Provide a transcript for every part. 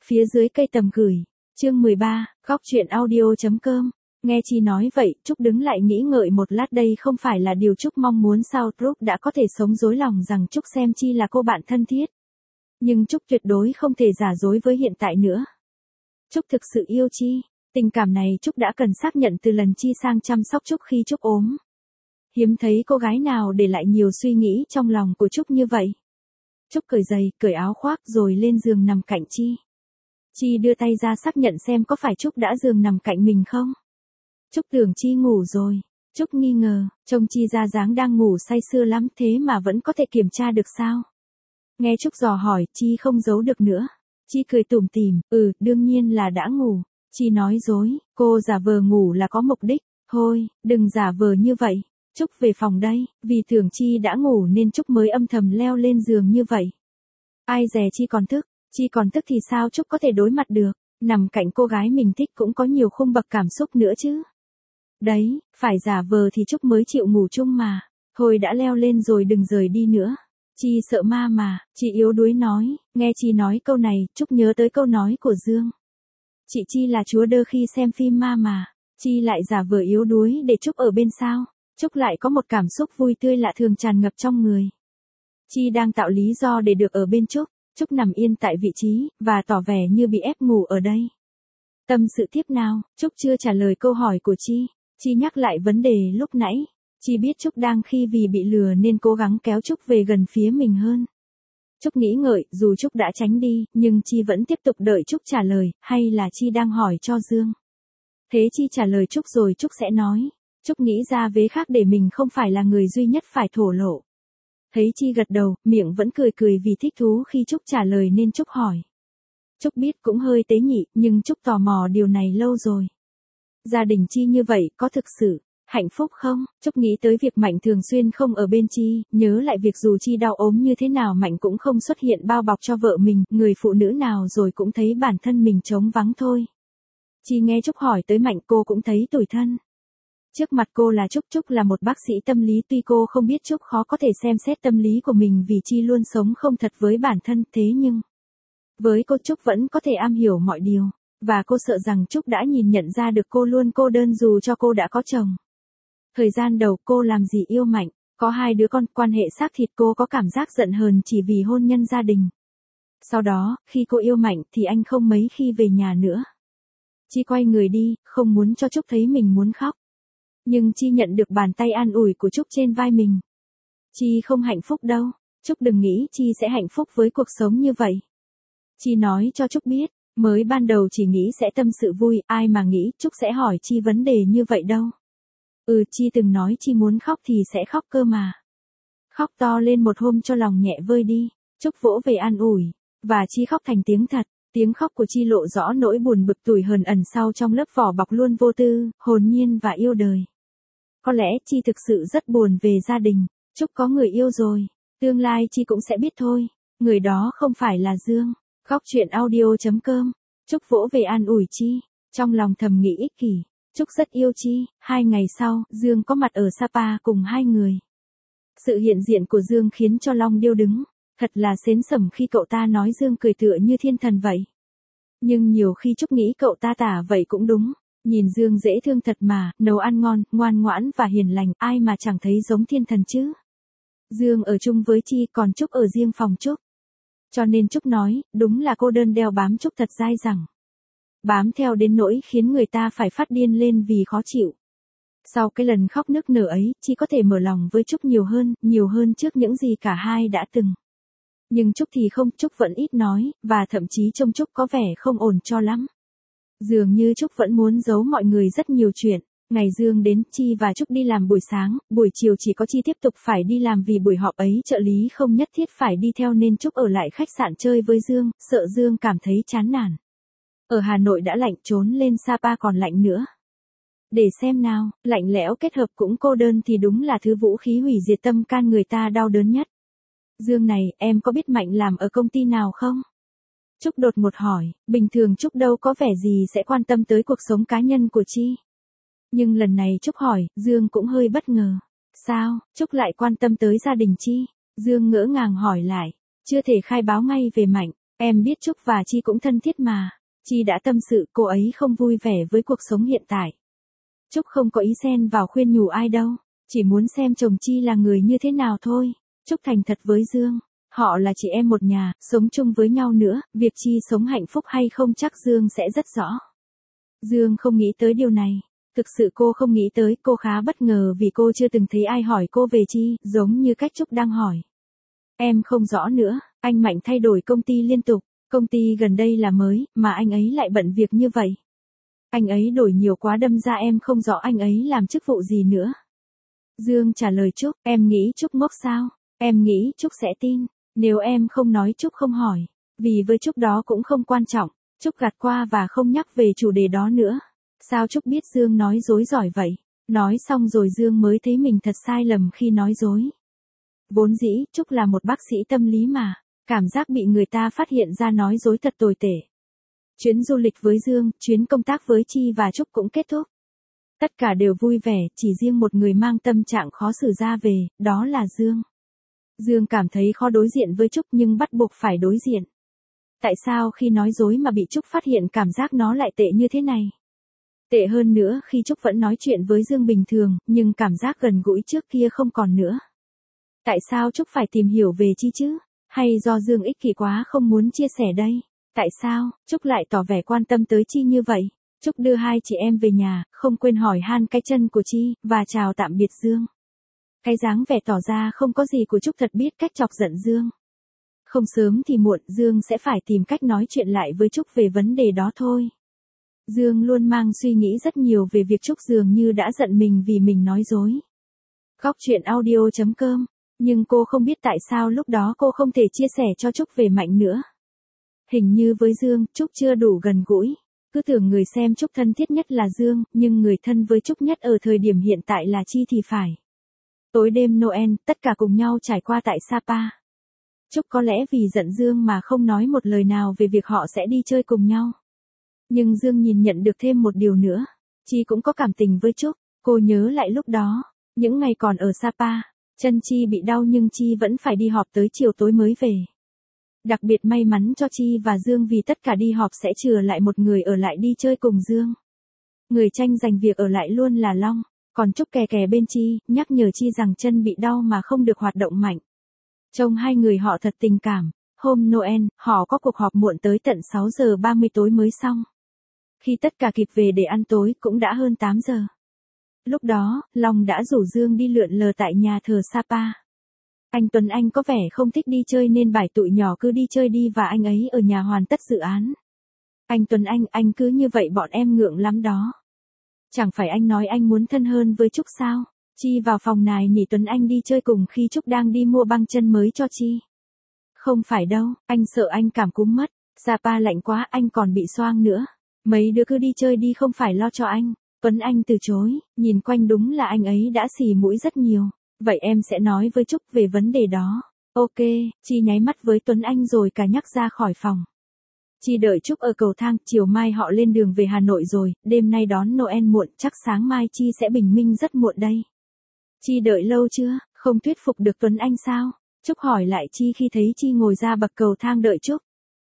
Phía dưới cây tầm gửi. Chương 13, góc chuyện audio.com. Nghe Chi nói vậy, Trúc đứng lại nghĩ ngợi một lát, đây không phải là điều Trúc mong muốn sao. Trúc đã có thể sống dối lòng rằng Trúc xem Chi là cô bạn thân thiết. Nhưng Trúc tuyệt đối không thể giả dối với hiện tại nữa. Trúc thực sự yêu Chi. Tình cảm này Trúc đã cần xác nhận từ lần Chi sang chăm sóc Trúc khi Trúc ốm. Hiếm thấy cô gái nào để lại nhiều suy nghĩ trong lòng của Trúc như vậy. Trúc cởi giày, cởi áo khoác rồi lên giường nằm cạnh Chi. Chi đưa tay ra xác nhận xem có phải Trúc đã giường nằm cạnh mình không. Trúc tưởng Chi ngủ rồi. Trúc nghi ngờ, trông Chi ra dáng đang ngủ say sưa lắm thế mà vẫn có thể kiểm tra được sao. Nghe Trúc dò hỏi, Chi không giấu được nữa. Chi cười tủm tỉm, đương nhiên là đã ngủ. Chi nói dối, cô giả vờ ngủ là có mục đích. Thôi, đừng giả vờ như vậy. Trúc về phòng đây, vì tưởng Chi đã ngủ nên Trúc mới âm thầm leo lên giường như vậy. Ai dè Chi còn thức. Chi còn thức thì sao Trúc có thể đối mặt được, nằm cạnh cô gái mình thích cũng có nhiều khung bậc cảm xúc nữa chứ. Đấy, phải giả vờ thì Trúc mới chịu ngủ chung mà. Thôi đã leo lên rồi đừng rời đi nữa. Chi sợ ma mà, chị yếu đuối nói, nghe Chi nói câu này, Trúc nhớ tới câu nói của Dương. Chị Chi là chúa đơ khi xem phim ma mà, Chi lại giả vờ yếu đuối để Trúc ở bên sao. Trúc lại có một cảm xúc vui tươi lạ thường tràn ngập trong người. Chi đang tạo lý do để được ở bên Trúc. Trúc nằm yên tại vị trí, và tỏ vẻ như bị ép ngủ ở đây. Tâm sự tiếp nào, Trúc chưa trả lời câu hỏi của Chi. Chi nhắc lại vấn đề lúc nãy. Chi biết Trúc đang khi vì bị lừa nên cố gắng kéo Trúc về gần phía mình hơn. Trúc nghĩ ngợi, dù Trúc đã tránh đi, nhưng Chi vẫn tiếp tục đợi Trúc trả lời, hay là Chi đang hỏi cho Dương. Thế Chi trả lời Trúc rồi Trúc sẽ nói. Trúc nghĩ ra vế khác để mình không phải là người duy nhất phải thổ lộ. Thấy Chi gật đầu, miệng vẫn cười cười vì thích thú khi Trúc trả lời nên Trúc hỏi. Trúc biết cũng hơi tế nhị, nhưng Trúc tò mò điều này lâu rồi. Gia đình Chi như vậy có thực sự hạnh phúc không? Trúc nghĩ tới việc Mạnh thường xuyên không ở bên Chi, nhớ lại việc dù Chi đau ốm như thế nào Mạnh cũng không xuất hiện bao bọc cho vợ mình, người phụ nữ nào rồi cũng thấy bản thân mình trống vắng thôi. Chi nghe Trúc hỏi tới Mạnh cô cũng thấy tủi thân. Trước mặt cô là Trúc. Trúc là một bác sĩ tâm lý, tuy cô không biết Trúc khó có thể xem xét tâm lý của mình vì Chi luôn sống không thật với bản thân, thế nhưng với cô Trúc vẫn có thể am hiểu mọi điều, và cô sợ rằng Trúc đã nhìn nhận ra được cô luôn cô đơn dù cho cô đã có chồng. Thời gian đầu cô làm gì yêu Mạnh, có 2 đứa con, quan hệ xác thịt, cô có cảm giác giận hờn chỉ vì hôn nhân gia đình. Sau đó, khi cô yêu Mạnh thì anh không mấy khi về nhà nữa. Chi quay người đi, không muốn cho Trúc thấy mình muốn khóc. Nhưng Chi nhận được bàn tay an ủi của Trúc trên vai mình. Chi không hạnh phúc đâu, Trúc đừng nghĩ Chi sẽ hạnh phúc với cuộc sống như vậy. Chi nói cho Trúc biết, mới ban đầu chỉ nghĩ sẽ tâm sự vui, ai mà nghĩ Trúc sẽ hỏi Chi vấn đề như vậy đâu. Chi từng nói Chi muốn khóc thì sẽ khóc cơ mà. Khóc to lên một hôm cho lòng nhẹ vơi đi, Trúc vỗ về an ủi, và Chi khóc thành tiếng thật. Tiếng khóc của Chi lộ rõ nỗi buồn bực tủi hờn ẩn sau trong lớp vỏ bọc luôn vô tư, hồn nhiên và yêu đời. Có lẽ Chi thực sự rất buồn về gia đình. Trúc có người yêu rồi. Tương lai Chi cũng sẽ biết thôi. Người đó không phải là Dương. Góc chuyện audio.com. Trúc vỗ về an ủi Chi. Trong lòng thầm nghĩ ích kỷ. Trúc rất yêu Chi. 2 ngày sau, Dương có mặt ở Sapa cùng 2 người. Sự hiện diện của Dương khiến cho Long điêu đứng. Thật là sến sẩm khi cậu ta nói Dương cười tựa như thiên thần vậy. Nhưng nhiều khi Trúc nghĩ cậu ta tả vậy cũng đúng. Nhìn Dương dễ thương thật mà, nấu ăn ngon, ngoan ngoãn và hiền lành, ai mà chẳng thấy giống thiên thần chứ. Dương ở chung với Chi, còn Trúc ở riêng phòng Trúc. Cho nên Trúc nói, đúng là cô đơn đeo bám Trúc thật dai dẳng. Bám theo đến nỗi khiến người ta phải phát điên lên vì khó chịu. Sau cái lần khóc nức nở ấy, Chi có thể mở lòng với Trúc nhiều hơn trước những gì cả hai đã từng. Nhưng Trúc thì không, Trúc vẫn ít nói, và thậm chí trông Trúc có vẻ không ổn cho lắm. Dường như Trúc vẫn muốn giấu mọi người rất nhiều chuyện. Ngày Dương đến, Chi và Trúc đi làm buổi sáng, buổi chiều chỉ có Chi tiếp tục phải đi làm vì buổi họp ấy trợ lý không nhất thiết phải đi theo nên Trúc ở lại khách sạn chơi với Dương, sợ Dương cảm thấy chán nản. Ở Hà Nội đã lạnh, trốn lên Sapa còn lạnh nữa. Để xem nào, lạnh lẽo kết hợp cũng cô đơn thì đúng là thứ vũ khí hủy diệt tâm can người ta đau đớn nhất. Dương này, em có biết Mạnh làm ở công ty nào không? Trúc đột ngột hỏi, bình thường Trúc đâu có vẻ gì sẽ quan tâm tới cuộc sống cá nhân của Chi. Nhưng lần này Trúc hỏi, Dương cũng hơi bất ngờ. Sao, Trúc lại quan tâm tới gia đình Chi? Dương ngỡ ngàng hỏi lại, chưa thể khai báo ngay về Mạnh. Em biết Trúc và Chi cũng thân thiết mà. Chi đã tâm sự cô ấy không vui vẻ với cuộc sống hiện tại. Trúc không có ý xen vào khuyên nhủ ai đâu. Chỉ muốn xem chồng Chi là người như thế nào thôi. Trúc thành thật với Dương. Họ là chị em một nhà, sống chung với nhau nữa, việc Chi sống hạnh phúc hay không chắc Dương sẽ rất rõ. Dương không nghĩ tới điều này. Thực sự cô không nghĩ tới, cô khá bất ngờ vì cô chưa từng thấy ai hỏi cô về Chi, giống như cách Trúc đang hỏi. Em không rõ nữa, anh Mạnh thay đổi công ty liên tục, công ty gần đây là mới, mà anh ấy lại bận việc như vậy. Anh ấy đổi nhiều quá đâm ra em không rõ anh ấy làm chức vụ gì nữa. Dương trả lời Trúc, em nghĩ Trúc ngốc sao? Em nghĩ Trúc sẽ tin, nếu em không nói Trúc không hỏi, vì với Trúc đó cũng không quan trọng. Trúc gạt qua và không nhắc về chủ đề đó nữa. Sao Trúc biết Dương nói dối giỏi vậy? Nói xong rồi Dương mới thấy mình thật sai lầm khi nói dối. Vốn dĩ, Trúc là một bác sĩ tâm lý mà. Cảm giác bị người ta phát hiện ra nói dối thật tồi tệ. Chuyến du lịch với Dương, chuyến công tác với Chi và Trúc cũng kết thúc. Tất cả đều vui vẻ, chỉ riêng một người mang tâm trạng khó xử ra về, đó là Dương. Dương cảm thấy khó đối diện với Trúc nhưng bắt buộc phải đối diện. Tại sao khi nói dối mà bị Trúc phát hiện cảm giác nó lại tệ như thế này? Tệ hơn nữa khi Trúc vẫn nói chuyện với Dương bình thường, nhưng cảm giác gần gũi trước kia không còn nữa. Tại sao Trúc phải tìm hiểu về Chi chứ? Hay do Dương ích kỷ quá không muốn chia sẻ đây? Tại sao Trúc lại tỏ vẻ quan tâm tới Chi như vậy? Trúc đưa hai chị em về nhà, không quên hỏi han cái chân của Chi, và chào tạm biệt Dương. Cái dáng vẻ tỏ ra không có gì của Trúc thật biết cách chọc giận Dương. Không sớm thì muộn Dương sẽ phải tìm cách nói chuyện lại với Trúc về vấn đề đó thôi. Dương luôn mang suy nghĩ rất nhiều về việc Trúc dường như đã giận mình vì mình nói dối. Góc chuyện audio.com. Nhưng cô không biết tại sao lúc đó cô không thể chia sẻ cho Trúc về Mạnh nữa. Hình như với Dương, Trúc chưa đủ gần gũi. Cứ tưởng người xem Trúc thân thiết nhất là Dương, nhưng người thân với Trúc nhất ở thời điểm hiện tại là Chi thì phải. Tối đêm Noel, tất cả cùng nhau trải qua tại Sapa. Trúc có lẽ vì giận Dương mà không nói một lời nào về việc họ sẽ đi chơi cùng nhau. Nhưng Dương nhìn nhận được thêm một điều nữa. Chi cũng có cảm tình với Trúc. Cô nhớ lại lúc đó, những ngày còn ở Sapa, chân Chi bị đau nhưng Chi vẫn phải đi họp tới chiều tối mới về. Đặc biệt may mắn cho Chi và Dương vì tất cả đi họp sẽ chừa lại một người ở lại đi chơi cùng Dương. Người tranh giành việc ở lại luôn là Long, còn Trúc kè kè bên Chi, nhắc nhở Chi rằng chân bị đau mà không được hoạt động mạnh. Trông hai người họ thật tình cảm. Hôm Noel, họ có cuộc họp muộn tới tận 6 giờ 30 tối mới xong. Khi tất cả kịp về để ăn tối cũng đã hơn 8 giờ. Lúc đó, Long đã rủ Dương đi lượn lờ tại nhà thờ Sapa. Anh Tuấn Anh có vẻ không thích đi chơi nên bảo tụi nhỏ cứ đi chơi đi và anh ấy ở nhà hoàn tất dự án. Anh Tuấn anh cứ như vậy bọn em ngượng lắm đó. Chẳng phải anh nói anh muốn thân hơn với Trúc sao? Chi vào phòng nài nỉ Tuấn Anh đi chơi cùng khi Trúc đang đi mua băng chân mới cho Chi. Không phải đâu, anh sợ anh cảm cúm mất. Sapa lạnh quá anh còn bị xoang nữa. Mấy đứa cứ đi chơi đi không phải lo cho anh. Tuấn Anh từ chối, nhìn quanh đúng là anh ấy đã xì mũi rất nhiều. Vậy em sẽ nói với Trúc về vấn đề đó. Ok, Chi nháy mắt với Tuấn Anh rồi cả nhắc ra khỏi phòng. Chi đợi Trúc ở cầu thang, chiều mai họ lên đường về Hà Nội rồi, đêm nay đón Noel muộn, chắc sáng mai Chi sẽ bình minh rất muộn đây. Chi đợi lâu chưa, không thuyết phục được Tuấn Anh sao? Trúc hỏi lại Chi khi thấy Chi ngồi ra bậc cầu thang đợi Trúc.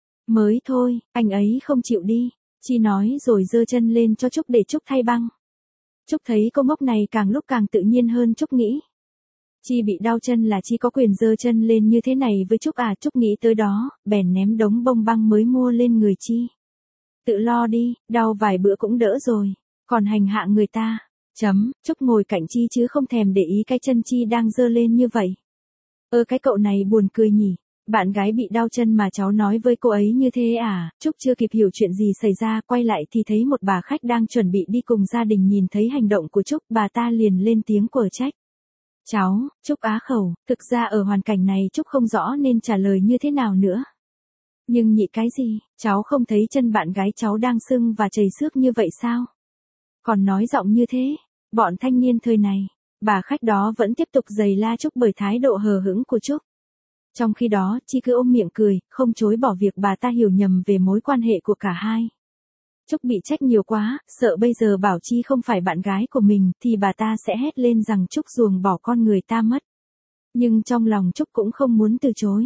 Mới thôi, anh ấy không chịu đi. Chi nói rồi giơ chân lên cho Trúc để Trúc thay băng. Trúc thấy cô ngốc này càng lúc càng tự nhiên hơn Trúc nghĩ. Chi bị đau chân là Chi có quyền giơ chân lên như thế này với Trúc à? Trúc nghĩ tới đó, bèn ném đống bông băng mới mua lên người Chi. Tự lo đi, đau vài bữa cũng đỡ rồi, còn hành hạ người ta. Trúc ngồi cạnh Chi chứ không thèm để ý cái chân Chi đang giơ lên như vậy. Cái cậu này buồn cười nhỉ. Bạn gái bị đau chân mà cháu nói với cô ấy như thế à? Trúc chưa kịp hiểu chuyện gì xảy ra, quay lại thì thấy một bà khách đang chuẩn bị đi cùng gia đình nhìn thấy hành động của Trúc, bà ta liền lên tiếng quở trách. Cháu, Trúc á khẩu, thực ra ở hoàn cảnh này Trúc không rõ nên trả lời như thế nào nữa. Nhưng nhị cái gì, cháu không thấy chân bạn gái cháu đang sưng và chảy xước như vậy sao? Còn nói giọng như thế, bọn thanh niên thời này, bà khách đó vẫn tiếp tục giày la Trúc bởi thái độ hờ hững của Trúc. Trong khi đó, Chi cứ ôm miệng cười, không chối bỏ việc bà ta hiểu nhầm về mối quan hệ của cả hai. Trúc bị trách nhiều quá, sợ bây giờ bảo Chi không phải bạn gái của mình, thì bà ta sẽ hét lên rằng Trúc ruồng bỏ con người ta mất. Nhưng trong lòng Trúc cũng không muốn từ chối.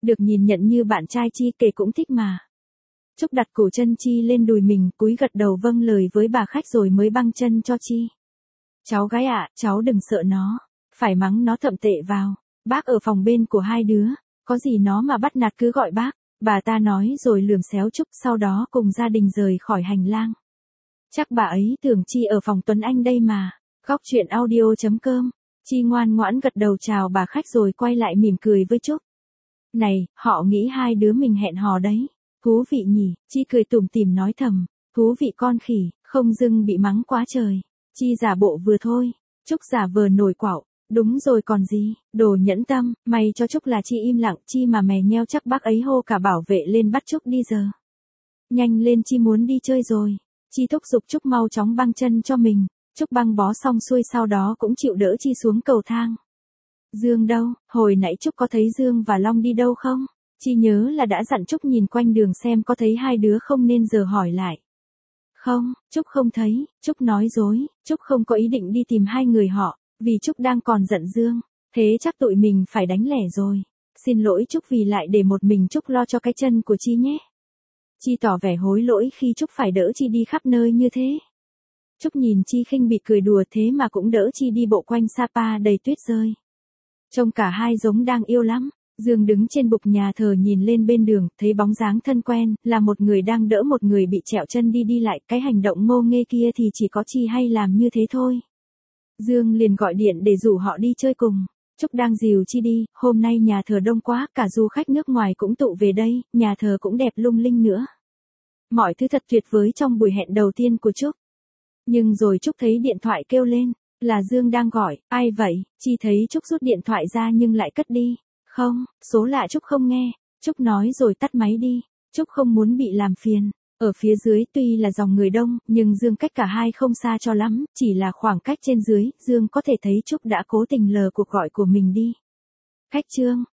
Được nhìn nhận như bạn trai Chi kể cũng thích mà. Trúc đặt cổ chân Chi lên đùi mình, cúi gật đầu vâng lời với bà khách rồi mới băng chân cho Chi. Cháu gái ạ, cháu đừng sợ nó. Phải mắng nó thậm tệ vào. Bác ở phòng bên của hai đứa. Có gì nó mà bắt nạt cứ gọi bác. Bà ta nói rồi lườm xéo Trúc, sau đó cùng gia đình rời khỏi hành lang. Chắc bà ấy tưởng Chi ở phòng Tuấn Anh đây mà. Góc chuyện audio.com. Chi ngoan ngoãn gật đầu chào bà khách rồi quay lại mỉm cười với Trúc. Này, họ nghĩ hai đứa mình hẹn hò đấy. Thú vị nhỉ, Chi cười tủm tỉm nói thầm. Thú vị con khỉ, không dưng bị mắng quá trời. Chi giả bộ vừa thôi. Trúc giả vờ nổi quạo. Đúng rồi còn gì, đồ nhẫn tâm, may cho Trúc là Chi im lặng, Chi mà mè nheo chắc bác ấy hô cả bảo vệ lên bắt Trúc đi giờ. Nhanh lên, Chi muốn đi chơi rồi. Chi thúc giục Trúc mau chóng băng chân cho mình. Trúc băng bó xong xuôi sau đó cũng chịu đỡ Chi xuống cầu thang. Dương đâu, hồi nãy Trúc có thấy Dương và Long đi đâu không? Chi nhớ là đã dặn Trúc nhìn quanh đường xem có thấy hai đứa không nên giờ hỏi lại. Không, Trúc không thấy, Trúc nói dối, Trúc không có ý định đi tìm hai người họ, vì Trúc đang còn giận Dương, thế chắc tụi mình phải đánh lẻ rồi. Xin lỗi Trúc vì lại để một mình Trúc lo cho cái chân của Chi nhé. Chi tỏ vẻ hối lỗi khi Trúc phải đỡ Chi đi khắp nơi như thế. Trúc nhìn Chi khinh bỉ cười đùa thế mà cũng đỡ Chi đi bộ quanh Sapa đầy tuyết rơi. Trông cả hai giống đang yêu lắm. Dương đứng trên bục nhà thờ nhìn lên bên đường, thấy bóng dáng thân quen, là một người đang đỡ một người bị trẹo chân đi lại, cái hành động ngô nghê kia thì chỉ có Chi hay làm như thế thôi. Dương liền gọi điện để rủ họ đi chơi cùng. Trúc đang dìu Chi đi, hôm nay nhà thờ đông quá, cả du khách nước ngoài cũng tụ về đây, nhà thờ cũng đẹp lung linh nữa. Mọi thứ thật tuyệt vời trong buổi hẹn đầu tiên của Trúc. Nhưng rồi Trúc thấy điện thoại kêu lên, là Dương đang gọi, ai vậy? Chi thấy Trúc rút điện thoại ra nhưng lại cất đi. Không, số lạ Trúc không nghe. Trúc nói rồi tắt máy đi. Trúc không muốn bị làm phiền. Ở phía dưới tuy là dòng người đông, nhưng Dương cách cả hai không xa cho lắm, chỉ là khoảng cách trên dưới, Dương có thể thấy Trúc đã cố tình lờ cuộc gọi của mình đi. Cách chương